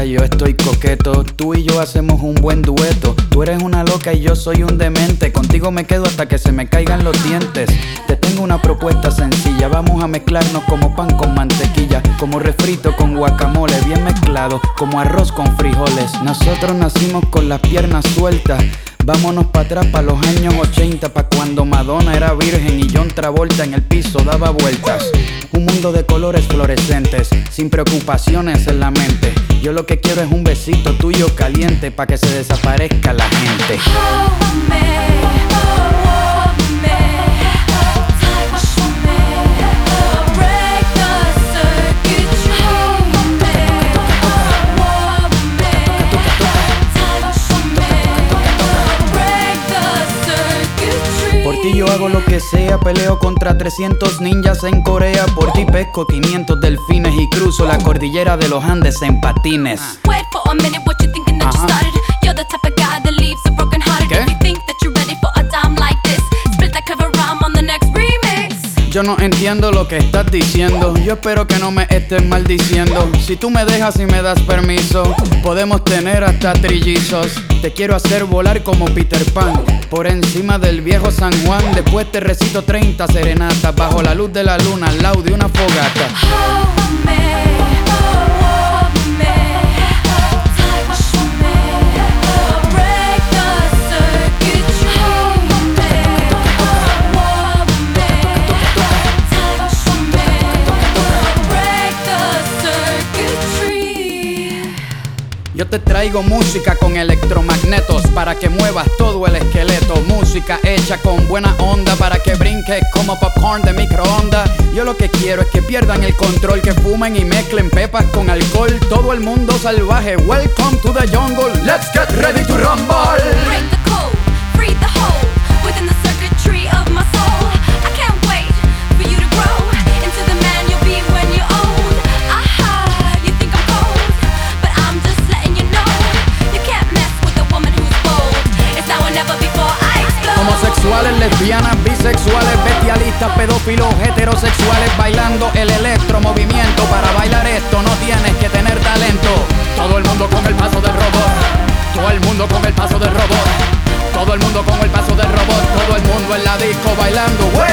yo estoy coqueto. Tú y yo hacemos un buen dueto. Tú eres una loca y yo soy un demente. Contigo me quedo hasta que se me caigan los dientes. Te tengo una propuesta sencilla. Vamos a mezclarnos como pan con mantequilla, como refrito con guacamole, bien mezclado, como arroz con frijoles. Nosotros nacimos con las piernas sueltas. Vámonos pa' atrás, pa' los años 80, pa' cuando Madonna era virgen y John Travolta en el piso daba vueltas. Un mundo de colores fluorescentes, sin preocupaciones en la mente. Yo lo que quiero es un besito tuyo caliente, pa' que se desaparezca la gente. Por ti yo hago lo que sea, peleo contra 300 ninjas en Corea. Por ti pesco 500 delfines y cruzo la cordillera de los Andes en patines. Wait for a minute, what you thinking that you started? You're the type of guy that leaves a broken hearted. ¿Qué? If you think that you're ready for a time like this, split that cover rhyme on the next remix. Yo no entiendo lo que estás diciendo. Yo espero que no me estés maldiciendo. Si tú me dejas y me das permiso, podemos tener hasta trillizos. Te quiero hacer volar como Peter Pan por encima del viejo San Juan. Después te recito 30 serenatas bajo la luz de la luna al lado de una fogata. Yo te traigo música con electromagnetos para que muevas todo el esqueleto. Música hecha con buena onda para que brinques como popcorn de microondas. Yo lo que quiero es que pierdan el control, que fumen y mezclen pepas con alcohol. Todo el mundo salvaje, welcome to the jungle. Let's get ready to rumble. Break the code, free the hole within the circuitry of my soul. I can't wait for you to grow into the man you'll be when you're old. Aha, you think I'm cold, but I'm just letting you know you can't mess with a woman who's bold. It's now or never before I explode. Homosexuales, lesbianas, bisexuales, bestialistas, pedófilos, heterosexuales, bailando el electromovimiento. Para bailar esto no tienes que tener talento. Todo el mundo con el paso del robot. Todo el mundo con el paso del robot. Todo el mundo con el paso del robot. Todo el mundo en la disco bailando.